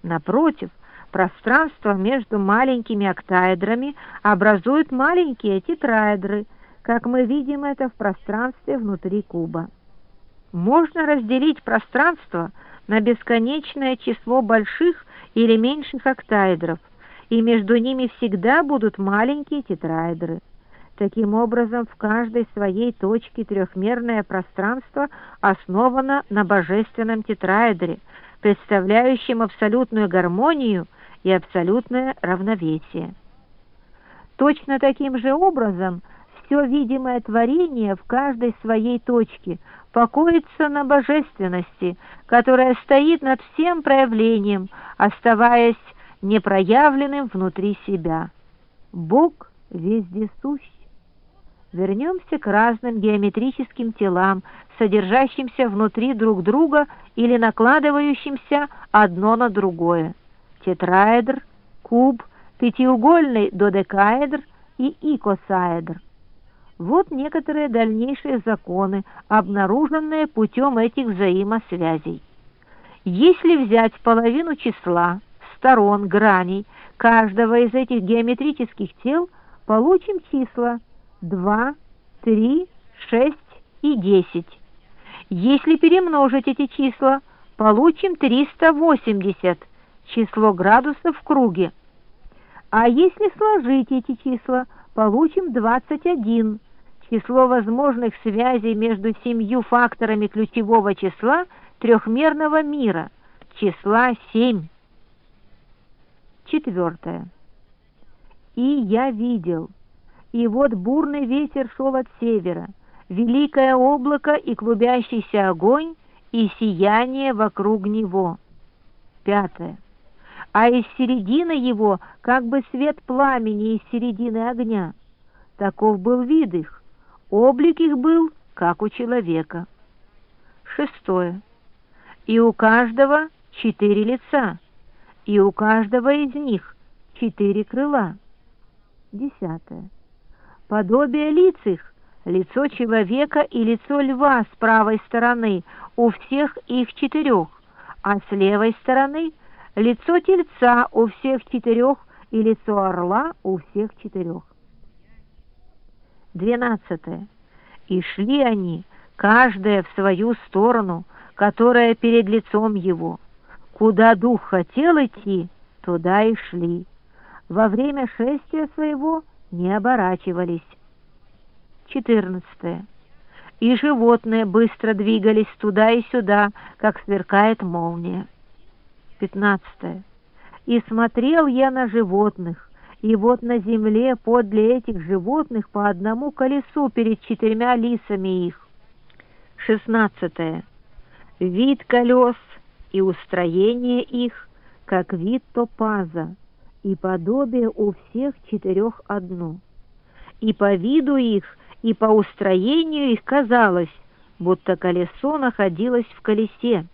Напротив, пространство между маленькими октаэдрами образует маленькие тетраэдры, как мы видим это в пространстве внутри куба. Можно разделить пространство на бесконечное число больших или меньших октаэдров, и между ними всегда будут маленькие тетраэдры. Таким образом, в каждой своей точке трехмерное пространство основано на божественном тетраэдре, представляющем абсолютную гармонию и абсолютное равновесие. Точно таким же образом все видимое творение в каждой своей точке покоится на божественности, которая стоит над всем проявлением, оставаясь непроявленным внутри себя. Бог вездесущ. Вернемся к разным геометрическим телам, содержащимся внутри друг друга или накладывающимся одно на другое. Тетраэдр, куб, пятиугольный додекаэдр и икосаэдр. Вот некоторые дальнейшие законы, обнаруженные путем этих взаимосвязей. Если взять половину числа сторон граней каждого из этих геометрических тел, получим числа 2, 3, 6 и 10. Если перемножить эти числа, получим 380, число градусов в круге. А если сложить эти числа, получим 21, число возможных связей между 7 факторами ключевого числа трехмерного мира, числа 7. 4. И я видел, и вот бурный ветер шел от севера, великое облако и клубящийся огонь, и сияние вокруг него. 5. А из середины его как бы свет пламени из середины огня. Таков был вид их, облик их был, как у человека. 6. И у каждого 4 лица, и у каждого из них 4 крыла. 10. Подобие лиц их, лицо человека и лицо льва с правой стороны у всех их 4, а с левой стороны лицо тельца у всех 4 и лицо орла у всех 4. 12. И шли они, каждая в свою сторону, которая перед лицом его. Куда дух хотел идти, туда и шли. Во время шествия своего не оборачивались. 14. И животные быстро двигались туда и сюда, как сверкает молния. 15. И смотрел я на животных, и вот на земле подле этих животных по одному колесу перед 4 лисами их. 16. Вид колес и устроение их, как вид топаза, и подобие у всех 4 одно. И по виду их, и по устроению их казалось, будто колесо находилось в колесе.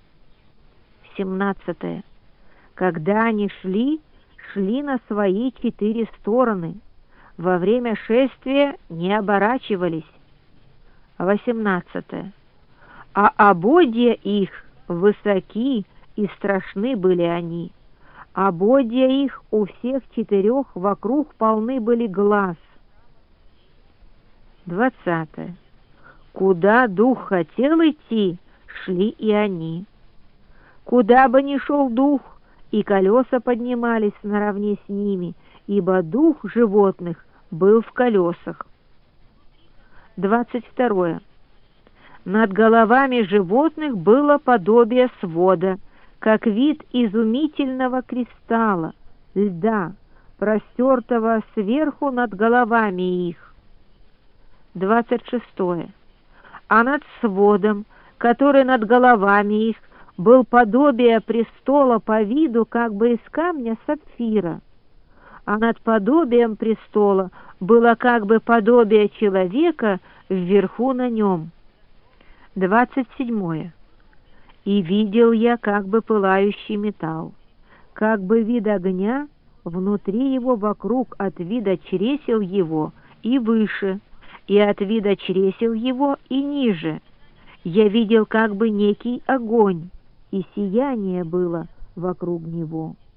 17. Когда они шли на свои 4 стороны, во время шествия не оборачивались. 18. А ободья их высоки и страшны были они. Ободья их у всех 4 вокруг полны были глаз. 20. Куда дух хотел идти, шли и они. Куда бы ни шел дух, и колеса поднимались наравне с ними, ибо дух животных был в колесах. 22. Над головами животных было подобие свода, как вид изумительного кристалла, льда, простертого сверху над головами их. 26. А над сводом, который над головами их, был подобие престола по виду как бы из камня сапфира, а над подобием престола было как бы подобие человека вверху на нем. 27. И видел я как бы пылающий металл, как бы вид огня, внутри его вокруг от вида чресел его и выше, и от вида чресел его и ниже. Я видел как бы некий огонь, и сияние было, вокруг него.